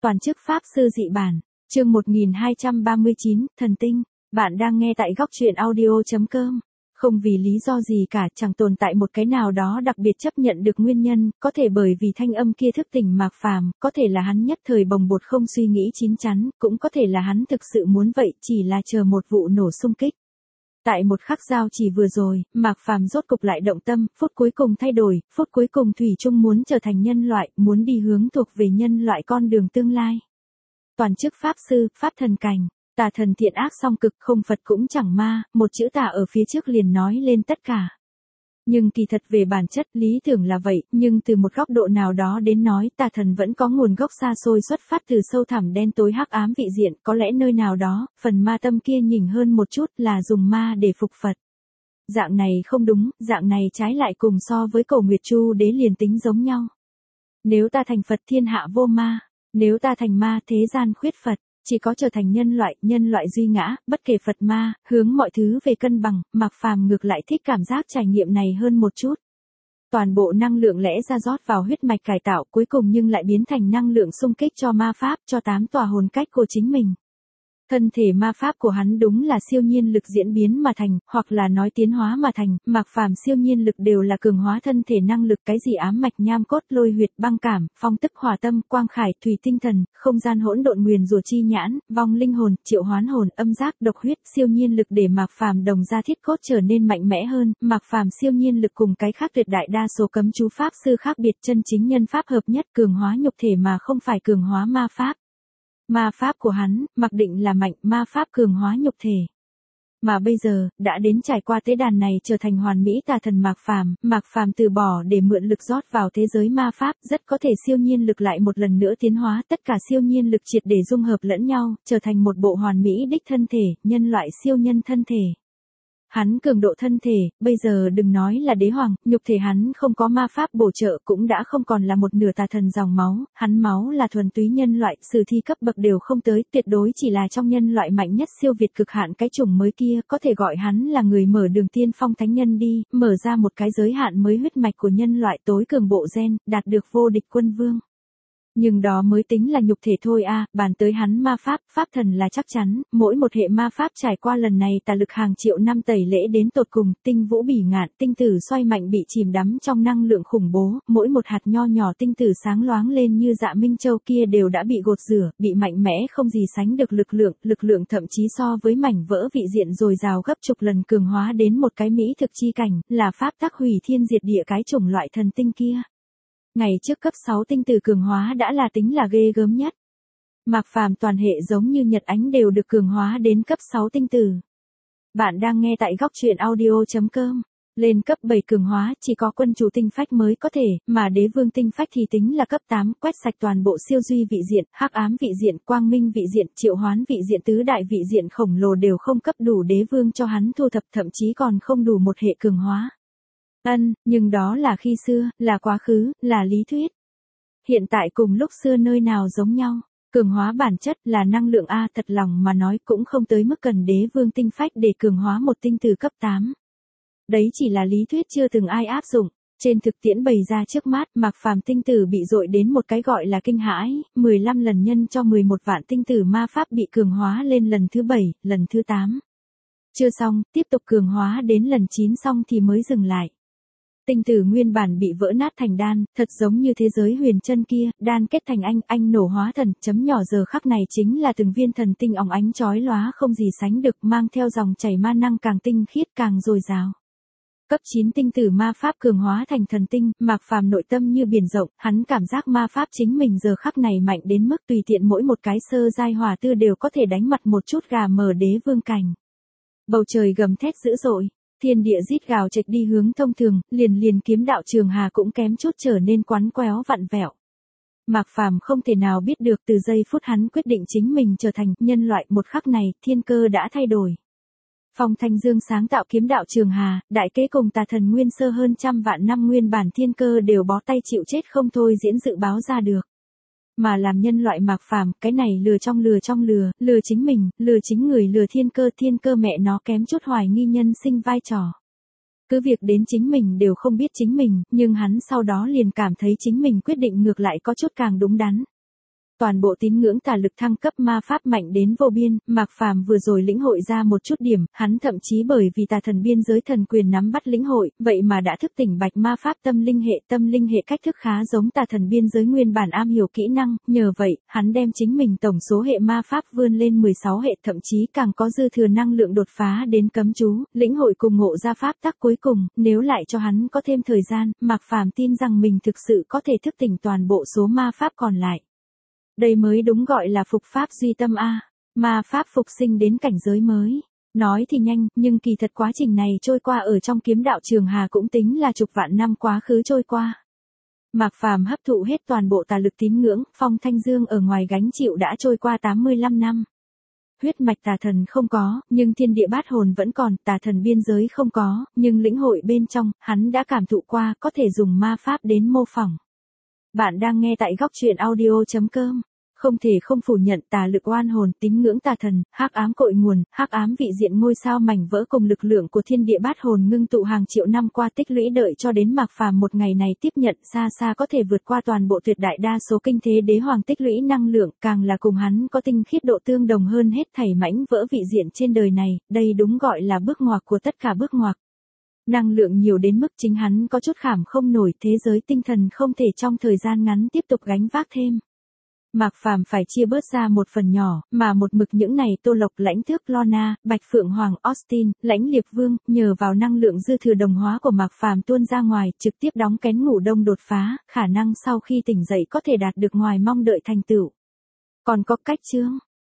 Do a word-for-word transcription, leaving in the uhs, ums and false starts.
Toàn chức Pháp Sư Dị Bản, chương một nghìn hai trăm ba mươi chín, Thần Tinh. Bạn đang nghe tại góc truyện audio.com. Không vì lý do gì cả, chẳng tồn tại một cái nào đó đặc biệt chấp nhận được nguyên nhân, có thể bởi vì thanh âm kia thức tỉnh Mạc Phàm, có thể là hắn nhất thời bồng bột không suy nghĩ chín chắn, cũng có thể là hắn thực sự muốn vậy, chỉ là chờ một vụ nổ xung kích. Tại một khắc giao chỉ vừa rồi, Mạc Phàm rốt cục lại động tâm, phút cuối cùng thay đổi, phút cuối cùng thủy chung muốn trở thành nhân loại, muốn đi hướng thuộc về nhân loại con đường tương lai. Toàn chức Pháp Sư, Pháp Thần Cảnh, tà thần thiện ác song cực, không Phật cũng chẳng ma, một chữ tà ở phía trước liền nói lên tất cả. Nhưng kỳ thật về bản chất lý tưởng là vậy, nhưng từ một góc độ nào đó đến nói tà thần vẫn có nguồn gốc xa xôi xuất phát từ sâu thẳm đen tối hắc ám vị diện, có lẽ nơi nào đó, phần ma tâm kia nhỉnh hơn một chút là dùng ma để phục Phật. Dạng này không đúng, dạng này trái lại cùng so với Cổ Nguyệt Chu đế liền tính giống nhau. Nếu ta thành Phật thiên hạ vô ma, nếu ta thành ma thế gian khuyết Phật. Chỉ có trở thành nhân loại, nhân loại duy ngã, bất kể Phật ma, hướng mọi thứ về cân bằng, Mạc Phàm ngược lại thích cảm giác trải nghiệm này hơn một chút. Toàn bộ năng lượng lẽ ra rót vào huyết mạch cải tạo cuối cùng nhưng lại biến thành năng lượng xung kích cho ma pháp, cho tám tòa hồn cách của chính mình. Thân thể ma pháp của hắn đúng là siêu nhiên lực diễn biến mà thành, hoặc là nói tiến hóa mà thành, Mạc Phàm siêu nhiên lực đều là cường hóa thân thể năng lực, cái gì ám mạch nham cốt, lôi huyệt, băng cảm, phong tức hỏa tâm, quang khải, thủy tinh thần, không gian hỗn độn, nguyền rủa chi nhãn, vong linh hồn, triệu hoán hồn, âm giác, độc huyết, siêu nhiên lực để Mạc Phàm đồng ra thiết cốt trở nên mạnh mẽ hơn. Mạc Phàm siêu nhiên lực cùng cái khác tuyệt đại đa số cấm chú pháp sư khác biệt, chân chính nhân pháp hợp nhất, cường hóa nhục thể mà không phải cường hóa ma pháp. Ma pháp của hắn, mặc định là mạnh, ma pháp cường hóa nhục thể. Mà bây giờ, đã đến trải qua tế đàn này trở thành hoàn mỹ tà thần Mạc Phàm, Mạc Phàm từ bỏ để mượn lực rót vào thế giới ma pháp, rất có thể siêu nhiên lực lại một lần nữa tiến hóa, tất cả siêu nhiên lực triệt để dung hợp lẫn nhau, trở thành một bộ hoàn mỹ đích thân thể, nhân loại siêu nhân thân thể. Hắn cường độ thân thể, bây giờ đừng nói là đế hoàng, nhục thể hắn không có ma pháp bổ trợ cũng đã không còn là một nửa tà thần dòng máu, hắn máu là thuần túy nhân loại, sử thi cấp bậc đều không tới, tuyệt đối chỉ là trong nhân loại mạnh nhất siêu việt cực hạn cái chủng mới kia, có thể gọi hắn là người mở đường tiên phong thánh nhân đi, mở ra một cái giới hạn mới huyết mạch của nhân loại tối cường bộ gen, đạt được vô địch quân vương. Nhưng đó mới tính là nhục thể thôi a, à, bàn tới hắn ma pháp, pháp thần là chắc chắn, mỗi một hệ ma pháp trải qua lần này tà lực hàng triệu năm tẩy lễ đến tột cùng, tinh vũ bỉ ngạn, tinh tử xoay mạnh bị chìm đắm trong năng lượng khủng bố, mỗi một hạt nho nhỏ tinh tử sáng loáng lên như dạ minh châu kia đều đã bị gột rửa, bị mạnh mẽ không gì sánh được lực lượng, lực lượng thậm chí so với mảnh vỡ vị diện dồi dào gấp chục lần cường hóa đến một cái mỹ thực chi cảnh, là pháp tắc hủy thiên diệt địa cái chủng loại thần tinh kia. Ngày trước cấp sáu tinh tử cường hóa đã là tính là ghê gớm nhất. Mạc Phàm toàn hệ giống như nhật ánh đều được cường hóa đến cấp sáu tinh tử. Bạn đang nghe tại góc truyện audio.com. Lên cấp bảy cường hóa chỉ có quân chủ tinh phách mới có thể, mà đế vương tinh phách thì tính là cấp tám, quét sạch toàn bộ siêu duy vị diện, hắc ám vị diện, quang minh vị diện, triệu hoán vị diện, tứ đại vị diện khổng lồ đều không cấp đủ đế vương cho hắn thu thập, thậm chí còn không đủ một hệ cường hóa. Ân, nhưng đó là khi xưa, là quá khứ, là lý thuyết. Hiện tại cùng lúc xưa nơi nào giống nhau, cường hóa bản chất là năng lượng A, thật lòng mà nói cũng không tới mức cần đế vương tinh phách để cường hóa một tinh tử cấp tám. Đấy chỉ là lý thuyết chưa từng ai áp dụng, trên thực tiễn bày ra trước mắt, Mạc Phàm tinh tử bị dội đến một cái gọi là kinh hãi, mười lăm lần nhân cho mười một vạn tinh tử ma pháp bị cường hóa lên lần thứ bảy, lần thứ tám. Chưa xong, tiếp tục cường hóa đến lần chín xong thì mới dừng lại. Tinh tử nguyên bản bị vỡ nát thành đan, thật giống như thế giới huyền chân kia, đan kết thành anh, anh nổ hóa thần, chấm nhỏ giờ khắc này chính là từng viên thần tinh óng ánh chói lóa không gì sánh được, mang theo dòng chảy ma năng càng tinh khiết càng dồi dào. Cấp chín tinh tử ma pháp cường hóa thành thần tinh, Mạc Phàm nội tâm như biển rộng, hắn cảm giác ma pháp chính mình giờ khắc này mạnh đến mức tùy tiện mỗi một cái sơ giai hỏa tư đều có thể đánh mặt một chút gà mở đế vương cảnh. Bầu trời gầm thét dữ dội. Thiên địa rít gào trạch đi hướng thông thường, liền liền kiếm đạo Trường Hà cũng kém chút trở nên quắn quéo vặn vẹo. Mạc Phàm không thể nào biết được từ giây phút hắn quyết định chính mình trở thành nhân loại một khắc này, thiên cơ đã thay đổi. Phong Thanh Dương sáng tạo kiếm đạo Trường Hà, đại kế cùng tà thần nguyên sơ hơn trăm vạn năm nguyên bản thiên cơ đều bó tay chịu chết không thôi diễn dự báo ra được. Mà làm nhân loại Mạc Phàm, cái này lừa trong lừa trong lừa, lừa chính mình, lừa chính người, lừa thiên cơ, thiên cơ mẹ nó kém chút hoài nghi nhân sinh vai trò. Cứ việc đến chính mình đều không biết chính mình, nhưng hắn sau đó liền cảm thấy chính mình quyết định ngược lại có chút càng đúng đắn. Toàn bộ tín ngưỡng tà lực thăng cấp ma pháp mạnh đến vô biên, Mạc Phàm vừa rồi lĩnh hội ra một chút điểm, hắn thậm chí bởi vì tà thần biên giới thần quyền nắm bắt lĩnh hội, vậy mà đã thức tỉnh bạch ma pháp tâm linh hệ, tâm linh hệ cách thức khá giống tà thần biên giới nguyên bản am hiểu kỹ năng, nhờ vậy, hắn đem chính mình tổng số hệ ma pháp vươn lên mười sáu hệ, thậm chí càng có dư thừa năng lượng đột phá đến cấm chú, lĩnh hội cùng ngộ ra pháp tắc cuối cùng, nếu lại cho hắn có thêm thời gian, Mạc Phàm tin rằng mình thực sự có thể thức tỉnh toàn bộ số ma pháp còn lại. Đây mới đúng gọi là phục pháp duy tâm a, ma pháp phục sinh đến cảnh giới mới. Nói thì nhanh, nhưng kỳ thật quá trình này trôi qua ở trong kiếm đạo Trường Hà cũng tính là chục vạn năm quá khứ trôi qua. Mạc Phàm hấp thụ hết toàn bộ tà lực tín ngưỡng, Phong Thanh Dương ở ngoài gánh chịu đã trôi qua tám mươi lăm năm. Huyết mạch tà thần không có, nhưng thiên địa bát hồn vẫn còn, tà thần biên giới không có, nhưng lĩnh hội bên trong, hắn đã cảm thụ qua, có thể dùng ma pháp đến mô phỏng. Bạn đang nghe tại góc truyện audio chấm com. Không thể không phủ nhận tà lực oan hồn, tín ngưỡng tà thần, hắc ám cội nguồn, hắc ám vị diện ngôi sao mảnh vỡ cùng lực lượng của thiên địa bát hồn ngưng tụ hàng triệu năm qua tích lũy đợi cho đến Mạc Phàm một ngày này tiếp nhận xa xa có thể vượt qua toàn bộ tuyệt đại đa số kinh thế đế hoàng tích lũy năng lượng, càng là cùng hắn có tinh khiết độ tương đồng hơn hết thảy mảnh vỡ vị diện trên đời này, đây đúng gọi là bước ngoặt của tất cả bước ngoặt. Năng lượng nhiều đến mức chính hắn có chút khảm không nổi, thế giới tinh thần không thể trong thời gian ngắn tiếp tục gánh vác thêm. Mạc Phàm phải chia bớt ra một phần nhỏ, mà một mực những này Tô Lộc, Lãnh Thước, Lorna, Bạch Phượng Hoàng, Austin, Lãnh Liệt Vương, nhờ vào năng lượng dư thừa đồng hóa của Mạc Phàm tuôn ra ngoài, trực tiếp đóng kén ngủ đông đột phá, khả năng sau khi tỉnh dậy có thể đạt được ngoài mong đợi thành tựu. Còn có cách chương,